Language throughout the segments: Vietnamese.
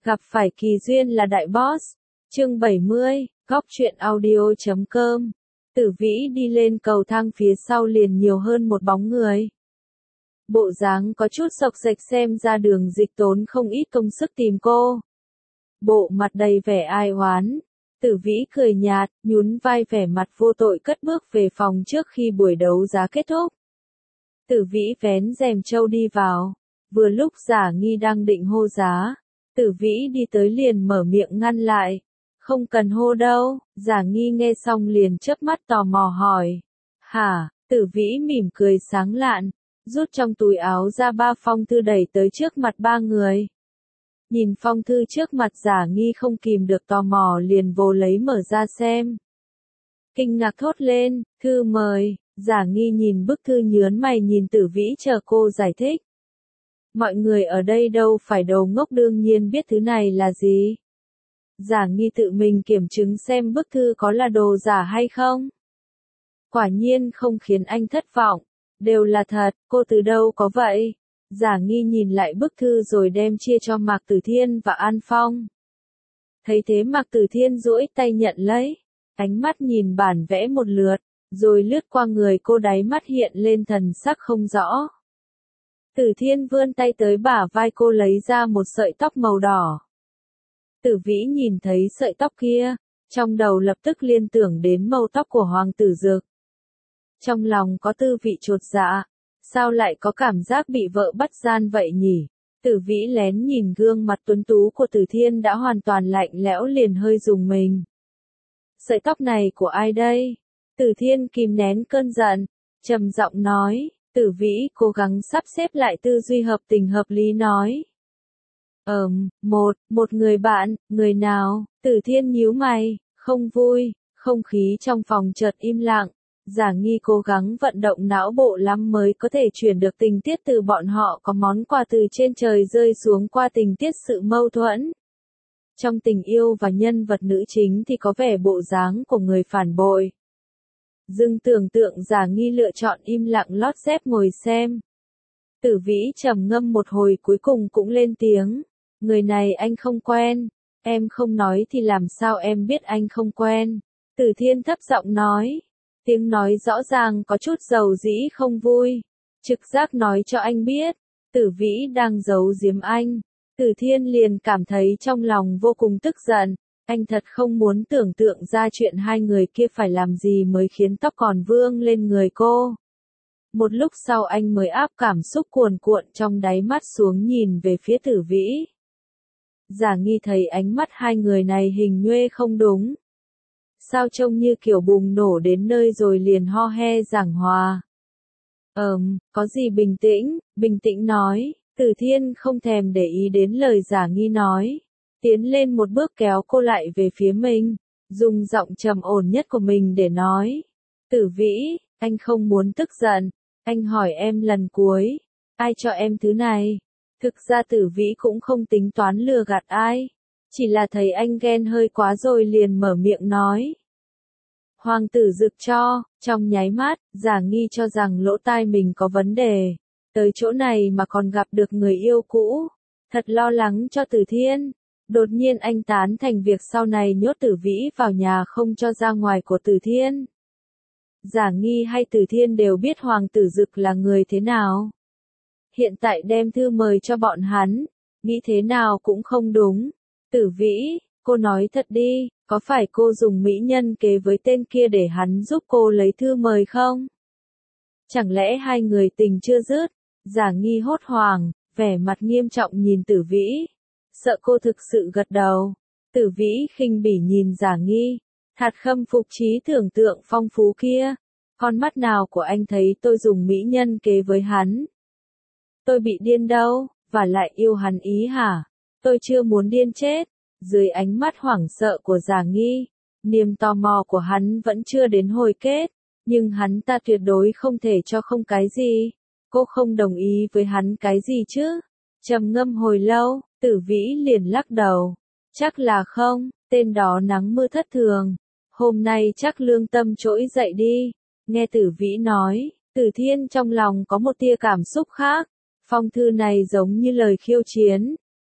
Gặp phải kỳ duyên là đại boss. Chương 70, góc truyện audio.com. Tử Vĩ đi lên cầu thang phía sau liền nhiều hơn một bóng người. Bộ dáng có chút sộc sạch xem ra Đường Dịch tốn không ít công sức tìm cô. Bộ mặt đầy vẻ ai oán. Tử Vĩ cười nhạt, nhún vai vẻ mặt vô tội cất bước về phòng trước khi buổi đấu giá kết thúc. Tử Vĩ vén rèm trâu đi vào. Vừa lúc Giả Nghi đang định hô giá. Tử Vĩ đi tới liền mở miệng ngăn lại. Không cần hô đâu. Giả Nghi nghe xong liền chớp mắt tò mò hỏi. Hả? Tử Vĩ mỉm cười sáng lạn, rút trong túi áo ra 3 phong thư đẩy tới trước mặt 3 người. Nhìn phong thư trước mặt Giả Nghi không kìm được tò mò liền vồ lấy mở ra xem. Kinh ngạc thốt lên, thư mời. Giả Nghi nhìn bức thư nhớn mày nhìn Tử Vĩ chờ cô giải thích. Mọi người ở đây đâu phải đồ ngốc đương nhiên biết thứ này là gì. Giả Nghi tự mình kiểm chứng xem bức thư có là đồ giả hay không. Quả nhiên không khiến anh thất vọng. Đều là thật, cô từ đâu có vậy? Giả Nghi nhìn lại bức thư rồi đem chia cho Mạc Tử Thiên và An Phong. Thấy thế Mạc Tử Thiên duỗi tay nhận lấy. Ánh mắt nhìn bản vẽ một lượt, rồi lướt qua người cô đáy mắt hiện lên thần sắc không rõ. Tử Thiên vươn tay tới bả vai cô lấy ra một sợi tóc màu đỏ. Tử Vĩ nhìn thấy sợi tóc kia, trong đầu lập tức liên tưởng đến màu tóc của Hoàng tử Dực. Trong lòng có tư vị chột dạ, sao lại có cảm giác bị vợ bắt gian vậy nhỉ? Tử Vĩ lén nhìn gương mặt tuấn tú của Tử Thiên đã hoàn toàn lạnh lẽo liền hơi rùng mình. Sợi tóc này của ai đây? Tử Thiên kìm nén cơn giận, trầm giọng nói. Tử Vĩ cố gắng sắp xếp lại tư duy hợp tình hợp lý nói. Một người bạn, người nào? Tử Thiên nhíu mày, không vui, không khí trong phòng chợt im lặng. Giả Nghi cố gắng vận động não bộ lắm mới có thể chuyển được tình tiết từ bọn họ có món quà từ trên trời rơi xuống qua tình tiết sự mâu thuẫn. Trong tình yêu và nhân vật nữ chính thì có vẻ bộ dáng của người phản bội. Dừng tưởng tượng Giả Nghi lựa chọn im lặng lót dép ngồi xem. Tử Vĩ trầm ngâm một hồi cuối cùng cũng lên tiếng. Người này anh không quen, em không nói thì làm sao em biết anh không quen. Tử Thiên thấp giọng nói. Tiếng nói rõ ràng có chút dầu dĩ không vui. Trực giác nói cho anh biết, Tử Vĩ đang giấu giếm anh. Tử Thiên liền cảm thấy trong lòng vô cùng tức giận. Anh thật không muốn tưởng tượng ra chuyện hai người kia phải làm gì mới khiến tóc còn vương lên người cô. Một lúc sau anh mới áp cảm xúc cuồn cuộn trong đáy mắt xuống nhìn về phía Tử Vĩ. Giả Nghi thấy ánh mắt hai người này hình nhuê không đúng. Sao trông như kiểu bùng nổ đến nơi rồi liền ho he giảng hòa. Có gì bình tĩnh nói. Tử Thiên không thèm để ý đến lời Giả Nghi nói. Tiến lên một bước kéo cô lại về phía mình, dùng giọng trầm ổn nhất của mình để nói. Tử Vĩ, anh không muốn tức giận, anh hỏi em lần cuối, ai cho em thứ này? Thực ra Tử Vĩ cũng không tính toán lừa gạt ai, chỉ là thấy anh ghen hơi quá rồi liền mở miệng nói. Hoàng tử Dực cho, trong nháy mắt, Giả Nghi cho rằng lỗ tai mình có vấn đề, tới chỗ này mà còn gặp được người yêu cũ, thật lo lắng cho Tử Thiên. Đột nhiên anh tán thành việc sau này nhốt Tử Vĩ vào nhà không cho ra ngoài của Tử Thiên. Giả Nghi hay Tử Thiên đều biết Hoàng tử Dực là người thế nào. Hiện tại đem thư mời cho bọn hắn, nghĩ thế nào cũng không đúng. Tử Vĩ, cô nói thật đi, có phải cô dùng mỹ nhân kế với tên kia để hắn giúp cô lấy thư mời không? Chẳng lẽ hai người tình chưa dứt? Giả Nghi hốt hoảng, vẻ mặt nghiêm trọng nhìn Tử Vĩ. Sợ cô thực sự gật đầu. Tử Vĩ khinh bỉ nhìn Giả Nghi. Thật khâm phục trí tưởng tượng phong phú kia. Con mắt nào của anh thấy tôi dùng mỹ nhân kế với hắn? Tôi bị điên đâu, và lại yêu hắn ý hả? Tôi chưa muốn điên chết. Dưới ánh mắt hoảng sợ của Giả Nghi, niềm tò mò của hắn vẫn chưa đến hồi kết. Nhưng hắn ta tuyệt đối không thể cho không cái gì. Cô không đồng ý với hắn cái gì chứ? Trầm ngâm hồi lâu. Tử Vĩ liền lắc đầu. Chắc là không, tên đó nắng mưa thất thường. Hôm nay chắc lương tâm trỗi dậy đi. Nghe Tử Vĩ nói, Tử Thiên trong lòng có một tia cảm xúc khác. Phong thư này giống như lời khiêu chiến.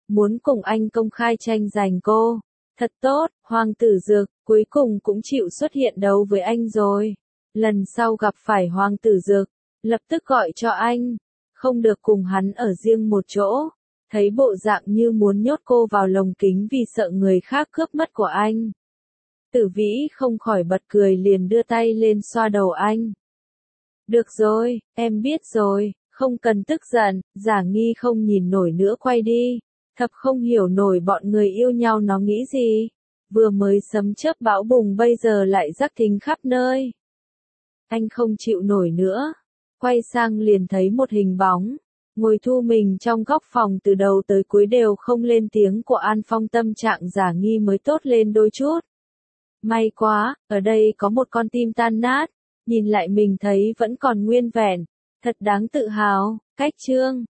muốn cùng anh công khai tranh giành cô. Thật tốt, Hoàng tử Dược, cuối cùng cũng chịu xuất hiện đấu với anh rồi. Lần sau gặp phải Hoàng tử Dược, lập tức gọi cho anh, không được cùng hắn ở riêng một chỗ. Thấy bộ dạng như muốn nhốt cô vào lồng kính vì sợ người khác cướp mất của anh. Tử Vĩ không khỏi bật cười liền đưa tay lên xoa đầu anh. Được rồi, em biết rồi, không cần tức giận, Giả Nghi không nhìn nổi nữa quay đi. Thật không hiểu nổi bọn người yêu nhau nó nghĩ gì. Vừa mới sấm chớp bão bùng bây giờ lại rắc thính khắp nơi. Anh không chịu nổi nữa. Quay sang liền thấy một hình bóng. Ngồi thu mình trong góc phòng từ đầu tới cuối đều không lên tiếng của An Phong, tâm trạng Giả Nghi mới tốt lên đôi chút. May quá, ở đây có một con tim tan nát. Nhìn lại mình thấy vẫn còn nguyên vẹn. Thật đáng tự hào, cách chương.